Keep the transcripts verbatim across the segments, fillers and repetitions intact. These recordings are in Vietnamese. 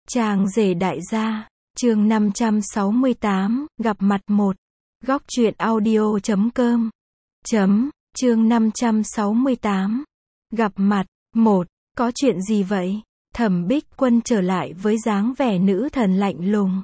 Chàng rể đại gia, chương năm trăm sáu mươi tám, gặp mặt một. Góc truyện audio chấm com. Chấm, chương năm trăm sáu mươi tám. Gặp mặt, một. Có chuyện gì vậy? Thẩm Bích Quân trở lại với dáng vẻ nữ thần lạnh lùng.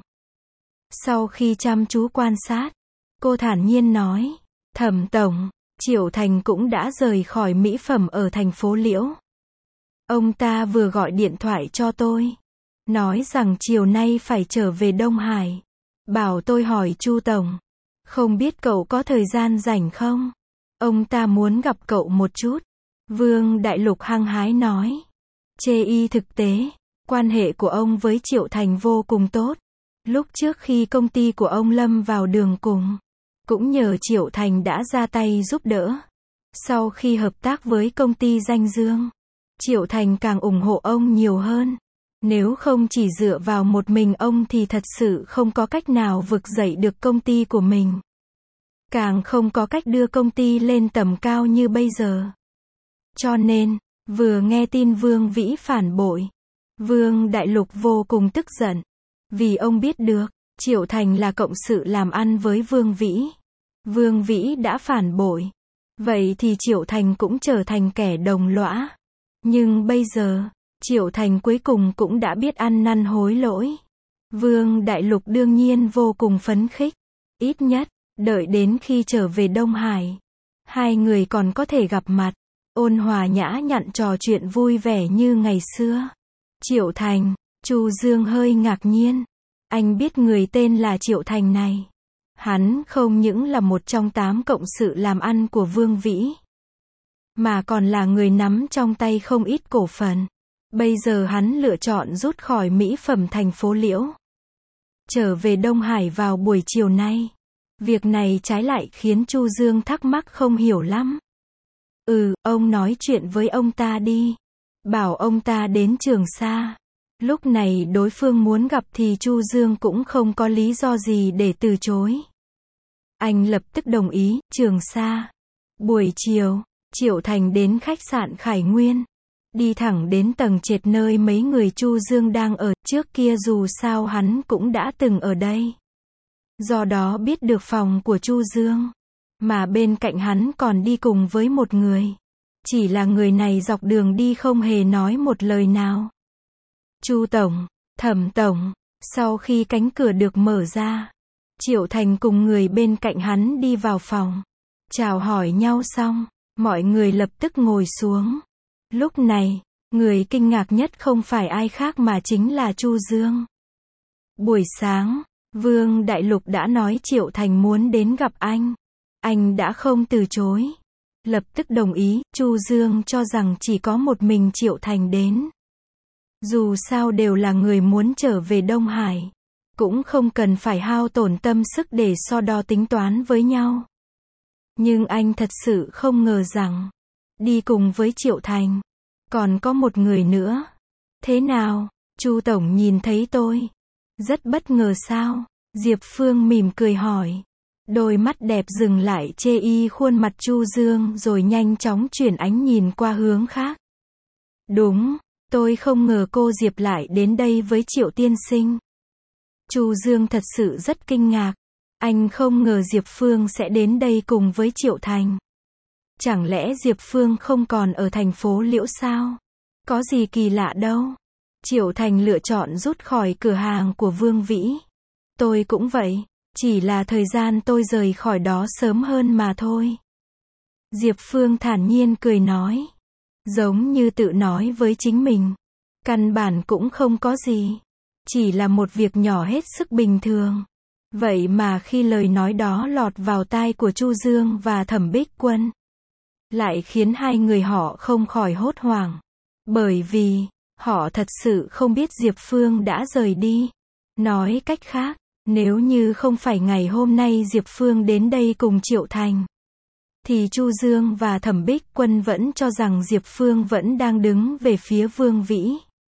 Sau khi chăm chú quan sát, cô thản nhiên nói, Thẩm tổng, Triệu Thành cũng đã rời khỏi mỹ phẩm ở thành phố Liễu. Ông ta vừa gọi điện thoại cho tôi, nói rằng chiều nay phải trở về Đông Hải. Bảo tôi hỏi Chu tổng, không biết cậu có thời gian rảnh không? Ông ta muốn gặp cậu một chút. Vương Đại Lục hăng hái nói. Chê y thực tế, quan hệ của ông với Triệu Thành vô cùng tốt. Lúc trước khi công ty của ông lâm vào đường cùng, cũng nhờ Triệu Thành đã ra tay giúp đỡ. Sau khi hợp tác với công ty Danh Dương, Triệu Thành càng ủng hộ ông nhiều hơn. Nếu không chỉ dựa vào một mình ông thì thật sự không có cách nào vực dậy được công ty của mình. Càng không có cách đưa công ty lên tầm cao như bây giờ. Cho nên, vừa nghe tin Vương Vĩ phản bội, Vương Đại Lục vô cùng tức giận. Vì ông biết được, Triệu Thành là cộng sự làm ăn với Vương Vĩ. Vương Vĩ đã phản bội. Vậy thì Triệu Thành cũng trở thành kẻ đồng lõa. Nhưng bây giờ, Triệu Thành cuối cùng cũng đã biết ăn năn hối lỗi. Vương Đại Lục đương nhiên vô cùng phấn khích. Ít nhất, đợi đến khi trở về Đông Hải, hai người còn có thể gặp mặt, ôn hòa nhã nhặn trò chuyện vui vẻ như ngày xưa. Triệu Thành, Chu Dương hơi ngạc nhiên. Anh biết người tên là Triệu Thành này. Hắn không những là một trong tám cộng sự làm ăn của Vương Vĩ, mà còn là người nắm trong tay không ít cổ phần. Bây giờ hắn lựa chọn rút khỏi mỹ phẩm thành phố Liễu, trở về Đông Hải vào buổi chiều nay. Việc này trái lại khiến Chu Dương thắc mắc không hiểu lắm. Ừ, ông nói chuyện với ông ta đi. Bảo ông ta đến Trường Sa. Lúc này đối phương muốn gặp thì Chu Dương cũng không có lý do gì để từ chối. Anh lập tức đồng ý. Trường Sa. Buổi chiều, Triệu Thành đến khách sạn Khải Nguyên. Đi thẳng đến tầng trệt nơi mấy người Chu Dương đang ở. Trước kia dù sao hắn cũng đã từng ở đây. Do đó biết được phòng của Chu Dương. Mà bên cạnh hắn còn đi cùng với một người. Chỉ là người này dọc đường đi không hề nói một lời nào. Chu tổng, Thẩm tổng. Sau khi cánh cửa được mở ra, Triệu Thành cùng người bên cạnh hắn đi vào phòng. Chào hỏi nhau xong, mọi người lập tức ngồi xuống. Lúc này, người kinh ngạc nhất không phải ai khác mà chính là Chu Dương. Buổi sáng, Vương Đại Lục đã nói Triệu Thành muốn đến gặp anh. Anh đã không từ chối. Lập tức đồng ý. Chu Dương cho rằng chỉ có một mình Triệu Thành đến. Dù sao đều là người muốn trở về Đông Hải, cũng không cần phải hao tổn tâm sức để so đo tính toán với nhau. Nhưng anh thật sự không ngờ rằng, đi cùng với Triệu Thành, còn có một người nữa. Thế nào, Chu tổng nhìn thấy tôi? Rất bất ngờ sao? Diệp Phương mỉm cười hỏi. Đôi mắt đẹp dừng lại chê y khuôn mặt Chu Dương rồi nhanh chóng chuyển ánh nhìn qua hướng khác. Đúng, tôi không ngờ cô Diệp lại đến đây với Triệu tiên sinh. Chu Dương thật sự rất kinh ngạc. Anh không ngờ Diệp Phương sẽ đến đây cùng với Triệu Thành. Chẳng lẽ Diệp Phương không còn ở thành phố Liễu sao? Có gì kỳ lạ đâu. Triệu Thành lựa chọn rút khỏi cửa hàng của Vương Vĩ. Tôi cũng vậy. Chỉ là thời gian tôi rời khỏi đó sớm hơn mà thôi. Diệp Phương thản nhiên cười nói. Giống như tự nói với chính mình. Căn bản cũng không có gì. Chỉ là một việc nhỏ hết sức bình thường. Vậy mà khi lời nói đó lọt vào tai của Chu Dương và Thẩm Bích Quân, lại khiến hai người họ không khỏi hốt hoảng. Bởi vì, họ thật sự không biết Diệp Phương đã rời đi. Nói cách khác, nếu như không phải ngày hôm nay Diệp Phương đến đây cùng Triệu Thành, thì Chu Dương và Thẩm Bích Quân vẫn cho rằng Diệp Phương vẫn đang đứng về phía Vương Vĩ.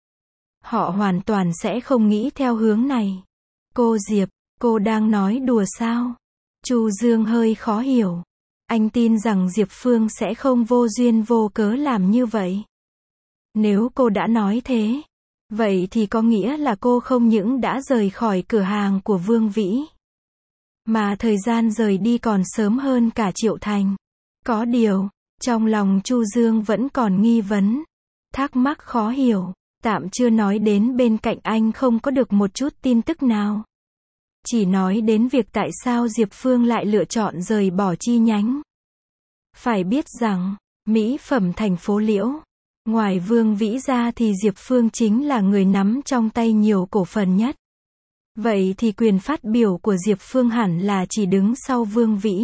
Họ hoàn toàn sẽ không nghĩ theo hướng này. Cô Diệp, cô đang nói đùa sao? Chu Dương hơi khó hiểu. Anh tin rằng Diệp Phương sẽ không vô duyên vô cớ làm như vậy. Nếu cô đã nói thế, Vậy thì có nghĩa là cô không những đã rời khỏi cửa hàng của Vương Vĩ, mà thời gian rời đi còn sớm hơn cả Triệu Thành. Có điều, trong lòng Chu Dương vẫn còn nghi vấn, thắc mắc khó hiểu, tạm chưa nói đến bên cạnh anh không có được một chút tin tức nào. Chỉ nói đến việc tại sao Diệp Phương lại lựa chọn rời bỏ chi nhánh. Phải biết rằng, mỹ phẩm thành phố Liễu, ngoài Vương Vĩ ra thì Diệp Phương chính là người nắm trong tay nhiều cổ phần nhất. Vậy thì quyền phát biểu của Diệp Phương hẳn là chỉ đứng sau Vương Vĩ.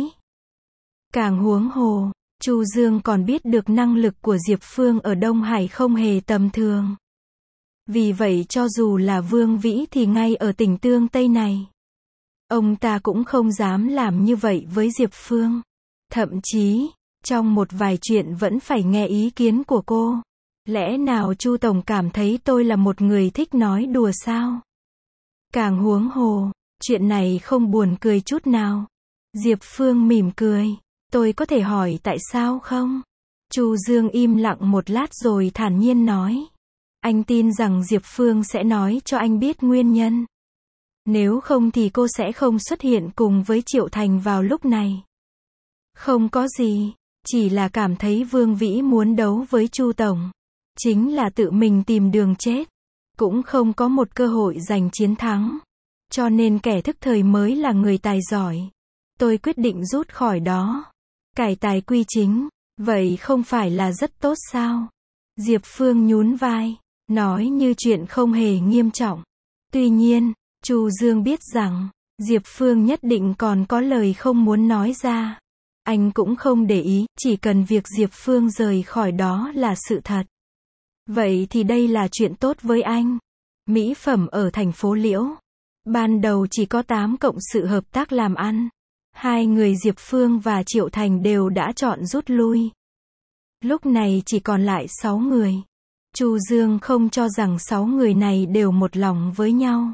Càng huống hồ, Chu Dương còn biết được năng lực của Diệp Phương ở Đông Hải không hề tầm thường. Vì vậy cho dù là Vương Vĩ thì ngay ở tỉnh Tương Tây này, ông ta cũng không dám làm như vậy với Diệp Phương. Thậm chí, trong một vài chuyện vẫn phải nghe ý kiến của cô. Lẽ nào Chu Tổng cảm thấy tôi là một người thích nói đùa sao? Càng huống hồ, chuyện này không buồn cười chút nào. Diệp Phương mỉm cười. Tôi có thể hỏi tại sao không? Chu Dương im lặng một lát rồi thản nhiên nói. Anh tin rằng Diệp Phương sẽ nói cho anh biết nguyên nhân. Nếu không thì cô sẽ không xuất hiện cùng với Triệu Thành vào lúc này. Không có gì, chỉ là cảm thấy Vương Vĩ muốn đấu với Chu Tổng. Chính là tự mình tìm đường chết. Cũng không có một cơ hội giành chiến thắng. Cho nên kẻ thức thời mới là người tài giỏi. Tôi quyết định rút khỏi đó. Cải tài quy chính, vậy không phải là rất tốt sao? Diệp Phương nhún vai, nói như chuyện không hề nghiêm trọng. Tuy nhiên, Chu Dương biết rằng, Diệp Phương nhất định còn có lời không muốn nói ra. Anh cũng không để ý, chỉ cần việc Diệp Phương rời khỏi đó là sự thật. Vậy thì đây là chuyện tốt với anh. Mỹ phẩm ở thành phố Liễu. Ban đầu chỉ có tám cộng sự hợp tác làm ăn. Hai người Diệp Phương và Triệu Thành đều đã chọn rút lui. Lúc này chỉ còn lại sáu người. Chu Dương không cho rằng sáu người này đều một lòng với nhau.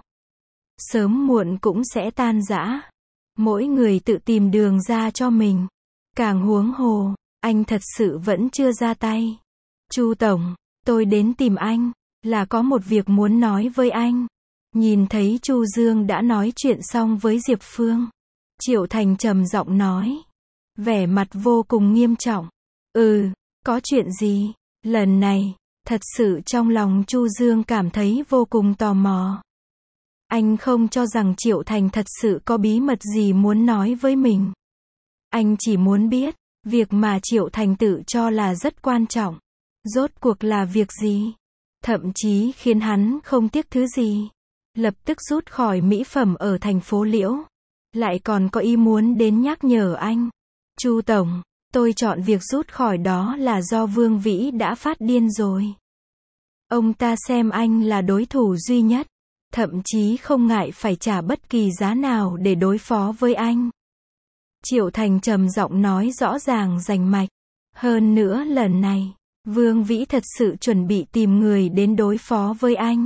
Sớm muộn cũng sẽ tan rã. Mỗi người tự tìm đường ra cho mình. Càng huống hồ, anh thật sự vẫn chưa ra tay. Chu Tổng, tôi đến tìm anh, là có một việc muốn nói với anh. Nhìn thấy Chu Dương đã nói chuyện xong với Diệp Phương. Triệu Thành trầm giọng nói. Vẻ mặt vô cùng nghiêm trọng. Ừ, có chuyện gì? Lần này, thật sự trong lòng Chu Dương cảm thấy vô cùng tò mò. Anh không cho rằng Triệu Thành thật sự có bí mật gì muốn nói với mình. Anh chỉ muốn biết, việc mà Triệu Thành tự cho là rất quan trọng. Rốt cuộc là việc gì? Thậm chí khiến hắn không tiếc thứ gì. Lập tức rút khỏi mỹ phẩm ở thành phố Liễu. Lại còn có ý muốn đến nhắc nhở anh. Chu Tổng, tôi chọn việc rút khỏi đó là do Vương Vĩ đã phát điên rồi. Ông ta xem anh là đối thủ duy nhất. Thậm chí không ngại phải trả bất kỳ giá nào để đối phó với anh. Triệu Thành trầm giọng nói rõ ràng rành mạch. Hơn nữa lần này, Vương Vĩ thật sự chuẩn bị tìm người đến đối phó với anh.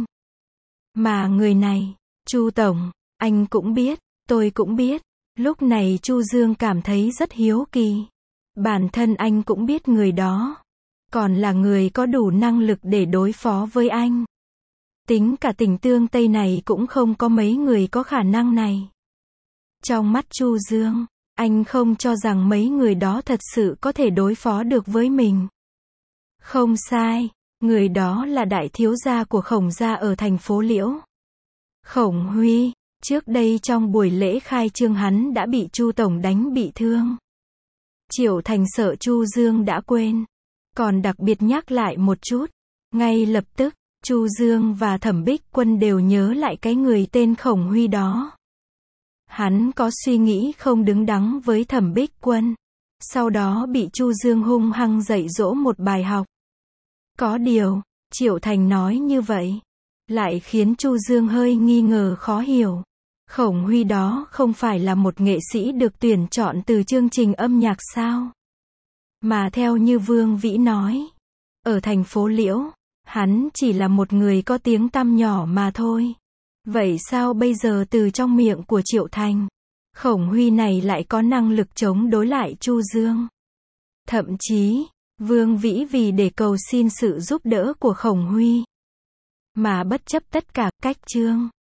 Mà người này, Chu Tổng, anh cũng biết, tôi cũng biết. Lúc này Chu Dương cảm thấy rất hiếu kỳ. Bản thân anh cũng biết người đó. Còn là người có đủ năng lực để đối phó với anh. Tính cả tỉnh Tương Tây này cũng không có mấy người có khả năng này. Trong mắt Chu Dương, anh không cho rằng mấy người đó thật sự có thể đối phó được với mình. Không sai, người đó là đại thiếu gia của Khổng gia ở thành phố Liễu. Khổng Huy, trước đây trong buổi lễ khai trương hắn đã bị Chu Tổng đánh bị thương. Triệu Thành sợ Chu Dương đã quên, còn đặc biệt nhắc lại một chút. Ngay lập tức, Chu Dương và Thẩm Bích Quân đều nhớ lại cái người tên Khổng Huy đó. Hắn có suy nghĩ không đứng đắn với Thẩm Bích Quân. Sau đó bị Chu Dương hung hăng dạy dỗ một bài học. Có điều, Triệu Thành nói như vậy, lại khiến Chu Dương hơi nghi ngờ khó hiểu. Khổng Huy đó không phải là một nghệ sĩ được tuyển chọn từ chương trình âm nhạc sao? Mà theo như Vương Vĩ nói, ở thành phố Liễu, hắn chỉ là một người có tiếng tăm nhỏ mà thôi. Vậy sao bây giờ từ trong miệng của Triệu Thành, Khổng Huy này lại có năng lực chống đối lại Chu Dương? Thậm chí, Vương Vĩ vì để cầu xin sự giúp đỡ của Khổng Huy, mà bất chấp tất cả, cách chương